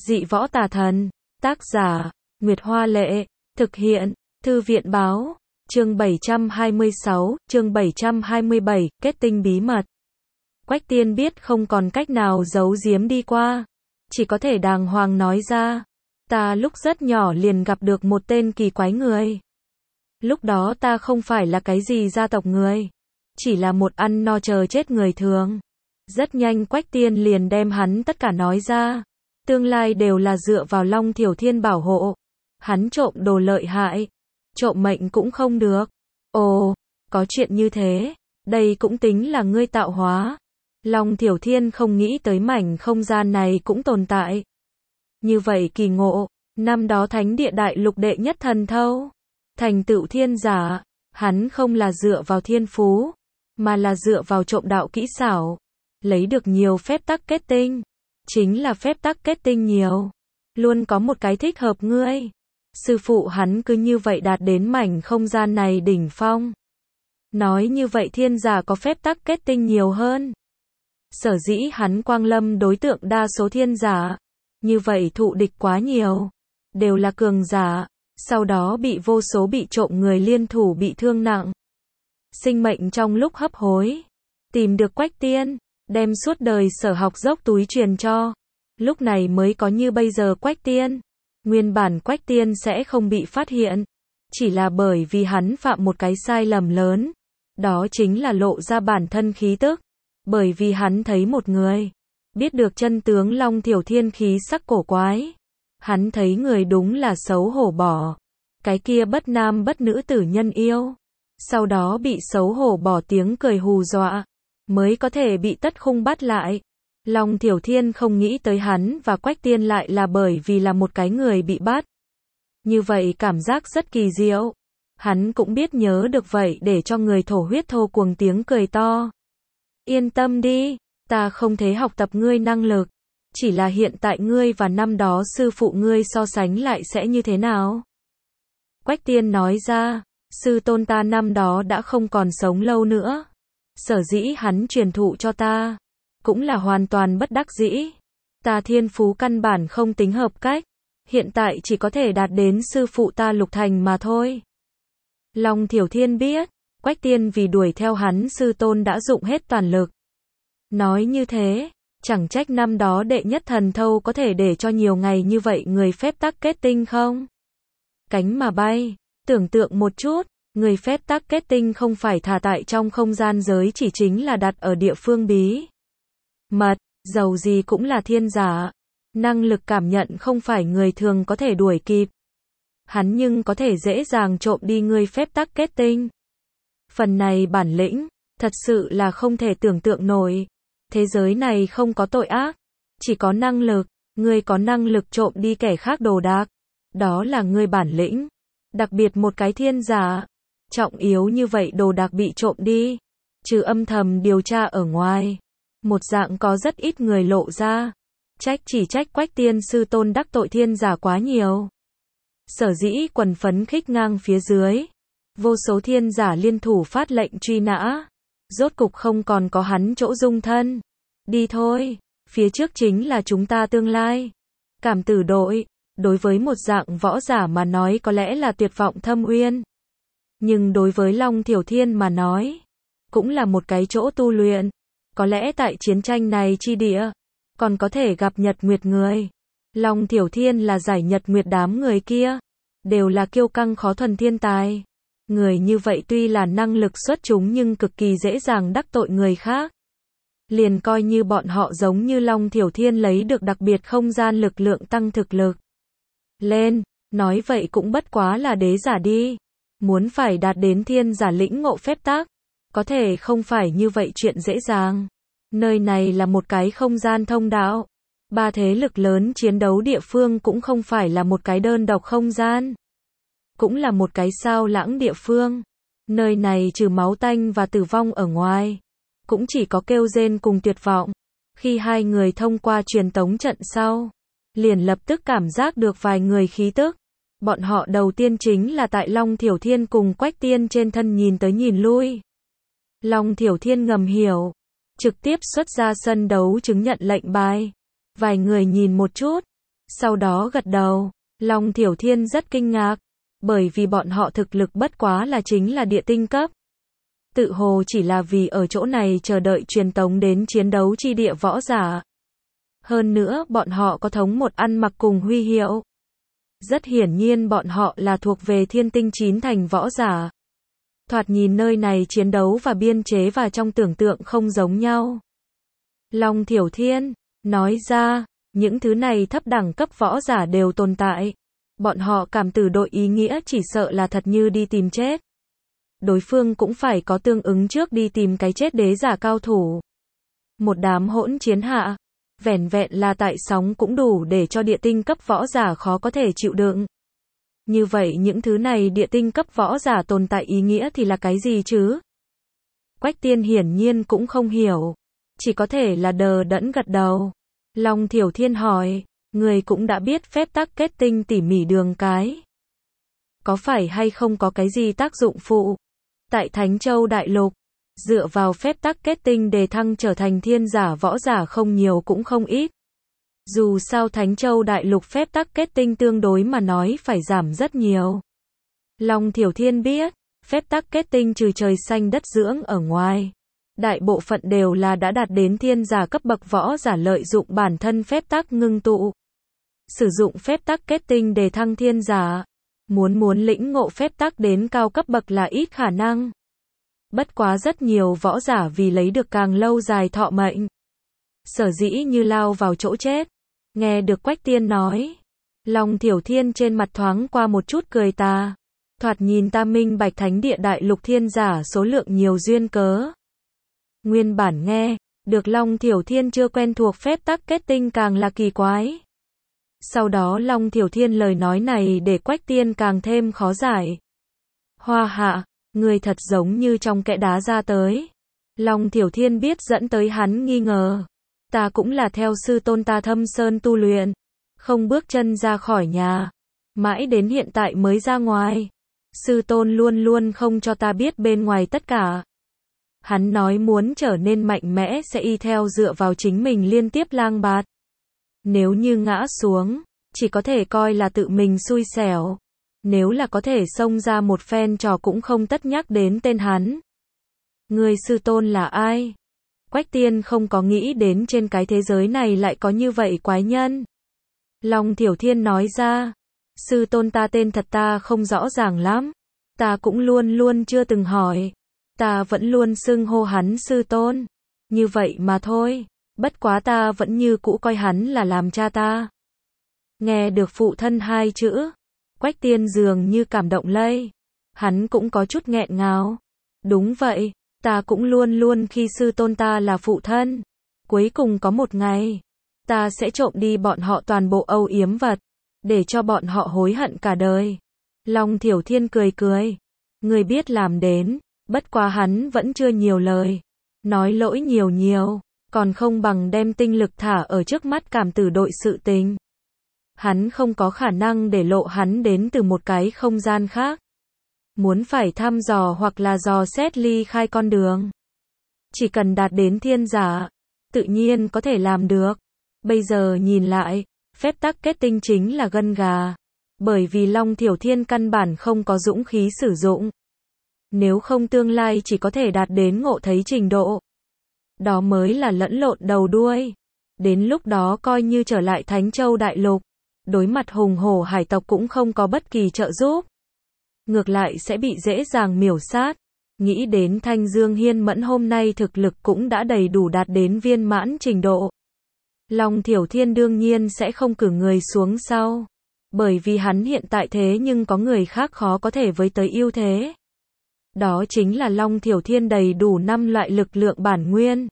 Dị võ tà thần. Tác giả, Nguyệt Hoa Lệ. Thực hiện, Thư viện Báo. Chương 726, chương 727, kết tinh bí mật. Quách Tiên biết không còn cách nào giấu giếm đi qua. Chỉ có thể đàng hoàng nói ra. Ta lúc rất nhỏ liền gặp được một tên kỳ quái người. Lúc đó ta không phải là cái gì gia tộc người. Chỉ là một ăn no chờ chết người thường. Rất nhanh Quách Tiên liền đem hắn tất cả nói ra. Tương lai đều là dựa vào Long Thiểu Thiên bảo hộ. Hắn trộm đồ lợi hại. Trộm mệnh cũng không được. Ồ, có chuyện như thế. Đây cũng tính là ngươi tạo hóa. Long Thiểu Thiên không nghĩ tới mảnh không gian này cũng tồn tại. Như vậy kỳ ngộ. Năm đó Thánh Địa Đại Lục đệ nhất thần thâu. Thành tựu thiên giả. Hắn không là dựa vào thiên phú. Mà là dựa vào trộm đạo kỹ xảo. Lấy được nhiều phép tắc kết tinh. Chính là phép tắc kết tinh nhiều. Luôn có một cái thích hợp ngươi. Sư phụ hắn cứ như vậy đạt đến mảnh không gian này đỉnh phong. Nói như vậy thiên giả có phép tắc kết tinh nhiều hơn. Sở dĩ hắn quang lâm đối tượng đa số thiên giả. Như vậy thụ địch quá nhiều. Đều là cường giả. Sau đó bị vô số bị trộm người liên thủ bị thương nặng. Sinh mệnh trong lúc hấp hối. Tìm được Quách Tiên. Đem suốt đời sở học dốc túi truyền cho. Lúc này mới có như bây giờ Quách Tiên. Nguyên bản Quách Tiên sẽ không bị phát hiện. Chỉ là bởi vì hắn phạm một cái sai lầm lớn. Đó chính là lộ ra bản thân khí tức. Bởi vì hắn thấy một người. Biết được chân tướng Long Thiểu Thiên khí sắc cổ quái. Hắn thấy người đúng là xấu hổ bỏ. Cái kia bất nam bất nữ tử nhân yêu. Sau đó bị xấu hổ bỏ tiếng cười hù dọa. Mới có thể bị tất khung bắt lại. Long Thiểu Thiên không nghĩ tới hắn và Quách Tiên lại là bởi vì là một cái người bị bắt. Như vậy cảm giác rất kỳ diệu. Hắn cũng biết nhớ được vậy để cho người thổ huyết thô cuồng tiếng cười to. Yên tâm đi, ta không thể học tập ngươi năng lực. Chỉ là hiện tại ngươi và năm đó sư phụ ngươi so sánh lại sẽ như thế nào? Quách Tiên nói ra, sư tôn ta năm đó đã không còn sống lâu nữa. Sở dĩ hắn truyền thụ cho ta. Cũng là hoàn toàn bất đắc dĩ. Ta thiên phú căn bản không tính hợp cách. Hiện tại chỉ có thể đạt đến sư phụ ta Lục Thành mà thôi. Long Thiểu Thiên biết. Quách Tiên vì đuổi theo hắn sư tôn đã dụng hết toàn lực. Nói như thế. Chẳng trách năm đó đệ nhất thần thâu có thể để cho nhiều ngày như vậy người phép tắc kết tinh không? Cánh mà bay. Tưởng tượng một chút. Người phép tắc kết tinh không phải thả tại trong không gian giới chỉ chính là đặt ở địa phương bí mật, dầu gì cũng là thiên giả. Năng lực cảm nhận không phải người thường có thể đuổi kịp. Hắn nhưng có thể dễ dàng trộm đi người phép tắc kết tinh. Phần này bản lĩnh, thật sự là không thể tưởng tượng nổi. Thế giới này không có tội ác, chỉ có năng lực. Ngươi có năng lực trộm đi kẻ khác đồ đạc. Đó là ngươi bản lĩnh. Đặc biệt một cái thiên giả. Trọng yếu như vậy đồ đạc bị trộm đi. Trừ âm thầm điều tra ở ngoài. Một dạng có rất ít người lộ ra. Chỉ trách Quách Tiên sư tôn đắc tội thiên giả quá nhiều. Sở dĩ quần phấn khích ngang phía dưới. Vô số thiên giả liên thủ phát lệnh truy nã. Rốt cục không còn có hắn chỗ dung thân. Đi thôi, phía trước chính là chúng ta tương lai. Cảm tử đội, đối với một dạng võ giả mà nói có lẽ là tuyệt vọng thâm uyên. Nhưng đối với Long Thiểu Thiên mà nói, cũng là một cái chỗ tu luyện. Có lẽ tại chiến tranh này chi địa, còn có thể gặp Nhật Nguyệt người. Long Thiểu Thiên là giải Nhật Nguyệt đám người kia. Đều là kiêu căng khó thuần thiên tài. Người như vậy tuy là năng lực xuất chúng nhưng cực kỳ dễ dàng đắc tội người khác. Liền coi như bọn họ giống như Long Thiểu Thiên lấy được đặc biệt không gian lực lượng tăng thực lực lên, nói vậy cũng bất quá là đế giả đi. Muốn phải đạt đến thiên giả lĩnh ngộ phép tắc, có thể không phải như vậy chuyện dễ dàng. Nơi này là một cái không gian thông đạo. Ba thế lực lớn chiến đấu địa phương cũng không phải là một cái đơn độc không gian. Cũng là một cái sao lãng địa phương. Nơi này trừ máu tanh và tử vong ở ngoài. Cũng chỉ có kêu rên cùng tuyệt vọng. Khi hai người thông qua truyền tống trận sau. Liền lập tức cảm giác được vài người khí tức. Bọn họ đầu tiên chính là tại Long Thiểu Thiên cùng Quách Tiên trên thân nhìn tới nhìn lui. Long Thiểu Thiên ngầm hiểu. Trực tiếp xuất ra sân đấu chứng nhận lệnh bài. Vài người nhìn một chút. Sau đó gật đầu. Long Thiểu Thiên rất kinh ngạc, bởi vì bọn họ thực lực bất quá là chính là địa tinh cấp. Tự hồ chỉ là vì ở chỗ này chờ đợi truyền tống đến chiến đấu chi địa võ giả. Hơn nữa bọn họ có thống một ăn mặc cùng huy hiệu. Rất hiển nhiên bọn họ là thuộc về thiên tinh 9 thành võ giả. Thoạt nhìn nơi này chiến đấu và biên chế và trong tưởng tượng không giống nhau. Long Thiểu Thiên nói ra, những thứ này thấp đẳng cấp võ giả đều tồn tại. Bọn họ cảm tử đội ý nghĩa chỉ sợ là thật như đi tìm chết. Đối phương cũng phải có tương ứng trước đi tìm cái chết đế giả cao thủ. Một đám hỗn chiến hạ, vẻn vẹn là tại sóng cũng đủ để cho địa tinh cấp võ giả khó có thể chịu đựng. Như vậy những thứ này địa tinh cấp võ giả tồn tại ý nghĩa thì là cái gì chứ? Quách Tiên hiển nhiên cũng không hiểu, chỉ có thể là đờ đẫn gật đầu. Long Thiểu Thiên hỏi, người cũng đã biết phép tắc kết tinh tỉ mỉ đường cái. Có phải hay không có cái gì tác dụng phụ? Tại Thánh Châu Đại Lục, dựa vào phép tắc kết tinh đề thăng trở thành thiên giả võ giả không nhiều cũng không ít. Dù sao Thánh Châu Đại Lục phép tắc kết tinh tương đối mà nói phải giảm rất nhiều. Long Thiểu Thiên biết, phép tắc kết tinh trừ trời xanh đất dưỡng ở ngoài. Đại bộ phận đều là đã đạt đến thiên giả cấp bậc võ giả lợi dụng bản thân phép tắc ngưng tụ. Sử dụng phép tắc kết tinh để thăng thiên giả. Muốn lĩnh ngộ phép tắc đến cao cấp bậc là ít khả năng. Bất quá rất nhiều võ giả vì lấy được càng lâu dài thọ mệnh. Sở dĩ như lao vào chỗ chết. Nghe được Quách Tiên nói. Long Thiểu Thiên trên mặt thoáng qua một chút cười tà. Thoạt nhìn ta minh bạch thánh địa đại lục thiên giả số lượng nhiều duyên cớ. Nguyên bản nghe, được Long Thiểu Thiên chưa quen thuộc phép tắc kết tinh càng là kỳ quái. Sau đó Long Thiểu Thiên lời nói này để Quách Tiên càng thêm khó giải. Hoa hạ, người thật giống như trong kẽ đá ra tới. Long Thiểu Thiên biết dẫn tới hắn nghi ngờ. Ta cũng là theo sư tôn ta thâm sơn tu luyện. Không bước chân ra khỏi nhà. Mãi đến hiện tại mới ra ngoài. Sư tôn luôn luôn không cho ta biết bên ngoài tất cả. Hắn nói muốn trở nên mạnh mẽ sẽ y theo dựa vào chính mình liên tiếp lang bạt. Nếu như ngã xuống, chỉ có thể coi là tự mình xui xẻo. Nếu là có thể xông ra một phen trò cũng không tất nhắc đến tên hắn. Người sư tôn là ai? Quách Tiên không có nghĩ đến trên cái thế giới này lại có như vậy quái nhân. Long Thiểu Thiên nói ra, sư tôn ta tên thật ta không rõ ràng lắm. Ta cũng luôn luôn chưa từng hỏi. Ta vẫn luôn xưng hô hắn sư tôn. Như vậy mà thôi. Bất quá ta vẫn như cũ coi hắn là làm cha ta. Nghe được phụ thân hai chữ. Quách Tiên dường như cảm động lây. Hắn cũng có chút nghẹn ngào. Đúng vậy. Ta cũng luôn luôn khi sư tôn ta là phụ thân. Cuối cùng có một ngày. Ta sẽ trộm đi bọn họ toàn bộ âu yếm vật. Để cho bọn họ hối hận cả đời. Long Thiểu Thiên cười cười. Người biết làm đến. Bất quá hắn vẫn chưa nhiều lời. Nói lỗi nhiều. Còn không bằng đem tinh lực thả ở trước mắt cảm tử đội sự tình. Hắn không có khả năng để lộ hắn đến từ một cái không gian khác. Muốn phải thăm dò hoặc là dò xét ly khai con đường. Chỉ cần đạt đến thiên giả, tự nhiên có thể làm được. Bây giờ nhìn lại, phép tắc kết tinh chính là gân gà. Bởi vì Long Thiểu Thiên căn bản không có dũng khí sử dụng. Nếu không tương lai chỉ có thể đạt đến ngộ thấy trình độ. Đó mới là lẫn lộn đầu đuôi. Đến lúc đó coi như trở lại Thánh Châu Đại Lục. Đối mặt hùng hổ hải tộc cũng không có bất kỳ trợ giúp. Ngược lại sẽ bị dễ dàng miểu sát. Nghĩ đến Thanh Dương Hiên Mẫn hôm nay thực lực cũng đã đầy đủ đạt đến viên mãn trình độ. Long Thiểu Thiên đương nhiên sẽ không cử người xuống sau. Bởi vì hắn hiện tại thế nhưng có người khác khó có thể với tới ưu thế. Đó chính là Long Thiểu Thiên đầy đủ 5 loại lực lượng bản nguyên.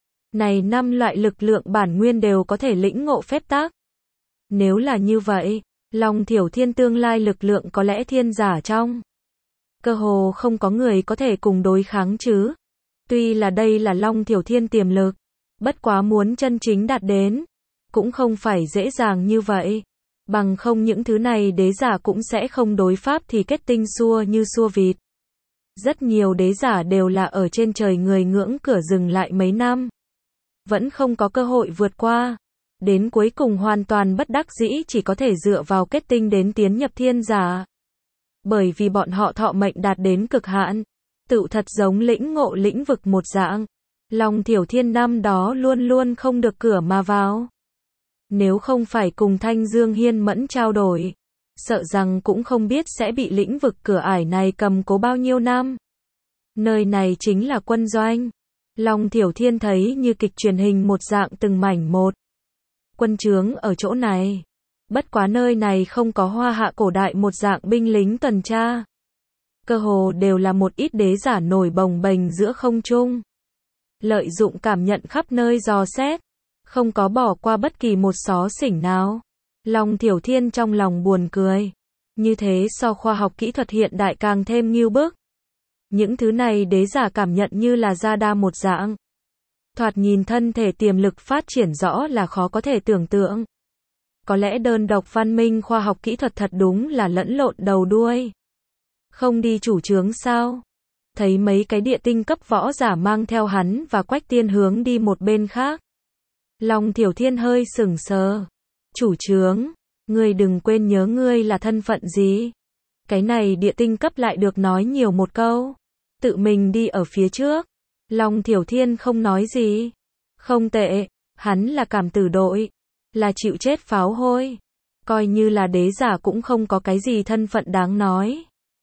Này 5 loại lực lượng bản nguyên đều có thể lĩnh ngộ phép tắc. Nếu là như vậy, Long Thiểu Thiên tương lai lực lượng có lẽ thiên giả trong. Cơ hồ không có người có thể cùng đối kháng chứ. Tuy là đây là Long Thiểu Thiên tiềm lực. Bất quá muốn chân chính đạt đến. Cũng không phải dễ dàng như vậy. Bằng không những thứ này đế giả cũng sẽ không đối pháp thì kết tinh xua như xua vịt. Rất nhiều đế giả đều là ở trên trời người ngưỡng cửa dừng lại mấy năm. Vẫn không có cơ hội vượt qua. Đến cuối cùng hoàn toàn bất đắc dĩ chỉ có thể dựa vào kết tinh đến tiến nhập thiên giả. Bởi vì bọn họ thọ mệnh đạt đến cực hạn, tựu thật giống lĩnh ngộ lĩnh vực một dạng. Long Thiểu Thiên năm đó luôn luôn không được cửa mà vào. Nếu không phải cùng Thanh Dương Hiên Mẫn trao đổi, sợ rằng cũng không biết sẽ bị lĩnh vực cửa ải này cầm cố bao nhiêu năm. Nơi này chính là quân doanh. Long Thiểu Thiên thấy như kịch truyền hình một dạng từng mảnh một. Quân trướng ở chỗ này. Bất quá nơi này không có Hoa Hạ cổ đại một dạng binh lính tuần tra. Cơ hồ đều là một ít đế giả nổi bồng bềnh giữa không trung. Lợi dụng cảm nhận khắp nơi dò xét. Không có bỏ qua bất kỳ một xó xỉnh nào. Long Thiểu Thiên trong lòng buồn cười. Như thế so khoa học kỹ thuật hiện đại càng thêm ngưu bức. Những thứ này đế giả cảm nhận như là ra đa một dạng. Thoạt nhìn thân thể tiềm lực phát triển rõ là khó có thể tưởng tượng. Có lẽ đơn độc văn minh khoa học kỹ thuật thật đúng là lẫn lộn đầu đuôi. Không đi chủ trướng sao? Thấy mấy cái địa tinh cấp võ giả mang theo hắn và Quách Tiên hướng đi một bên khác. Long Thiểu Thiên hơi sững sờ. Chủ trướng, ngươi đừng quên nhớ ngươi là thân phận gì. Cái này địa tinh cấp lại được nói nhiều một câu. Tự mình đi ở phía trước. Long Thiểu Thiên không nói gì. Không tệ, hắn là cảm tử đội. Là chịu chết pháo hôi. Coi như là đế giả cũng không có cái gì thân phận đáng nói.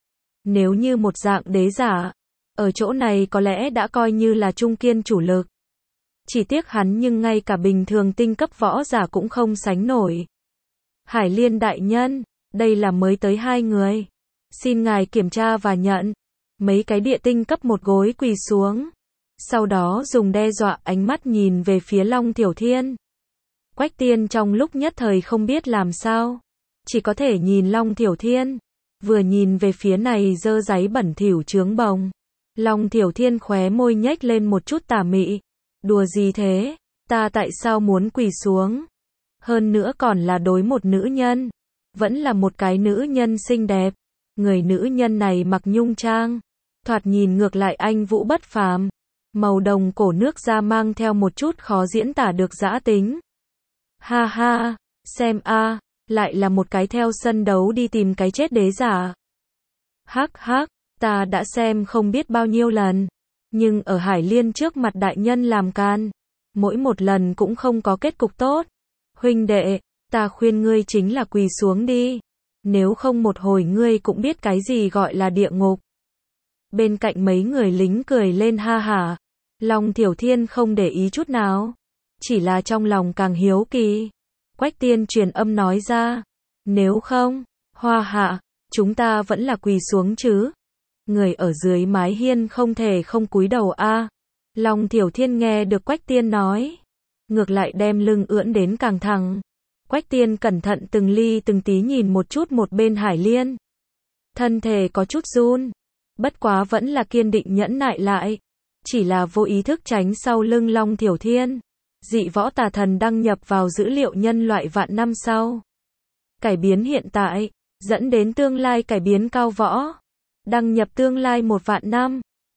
Nếu như một dạng đế giả, ở chỗ này có lẽ đã coi như là trung kiên chủ lực. Chỉ tiếc hắn nhưng ngay cả bình thường tinh cấp võ giả cũng không sánh nổi. Hải Liên đại nhân, đây là mới tới 2 người. Xin ngài kiểm tra và nhận. Mấy cái địa tinh cấp một gối quỳ xuống. Sau đó dùng đe dọa ánh mắt nhìn về phía Long Thiểu Thiên. Quách Tiên trong lúc nhất thời không biết làm sao. Chỉ có thể nhìn Long Thiểu Thiên. Vừa nhìn về phía này dơ dáy bẩn thỉu trướng bồng. Long Thiểu Thiên khóe môi nhếch lên một chút tà mị. Đùa gì thế? Ta tại sao muốn quỳ xuống? Hơn nữa còn là đối một nữ nhân. Vẫn là một cái nữ nhân xinh đẹp. Người nữ nhân này mặc nhung trang. Thoạt nhìn ngược lại anh vũ bất phàm. Màu đồng cổ nước da mang theo một chút khó diễn tả được dã tính. Ha ha, xem a, lại là một cái theo sân đấu đi tìm cái chết đế giả. Hắc hắc, ta đã xem không biết bao nhiêu lần. Nhưng ở Hải Liên trước mặt đại nhân làm can. Mỗi một lần cũng không có kết cục tốt. Huynh đệ, ta khuyên ngươi chính là quỳ xuống đi. Nếu không một hồi ngươi cũng biết cái gì gọi là địa ngục. Bên cạnh mấy người lính cười lên ha hả. Long Thiểu Thiên không để ý chút nào. Chỉ là trong lòng càng hiếu kỳ. Quách Tiên truyền âm nói ra. Nếu không, Hoa Hạ, chúng ta vẫn là quỳ xuống chứ. Người ở dưới mái hiên không thể không cúi đầu a. Long Thiểu Thiên nghe được Quách Tiên nói. Ngược lại đem lưng ưỡn đến càng thẳng. Quách Tiên cẩn thận từng ly từng tí nhìn một chút một bên Hải Liên. Thân thể có chút run. Bất quá vẫn là kiên định nhẫn nại lại. Chỉ là vô ý thức tránh sau lưng Long Thiểu Thiên. Dị võ tà thần đăng nhập vào dữ liệu nhân loại vạn năm sau. Cải biến hiện tại, dẫn đến tương lai cải biến cao võ. Đăng nhập tương lai 1 vạn năm.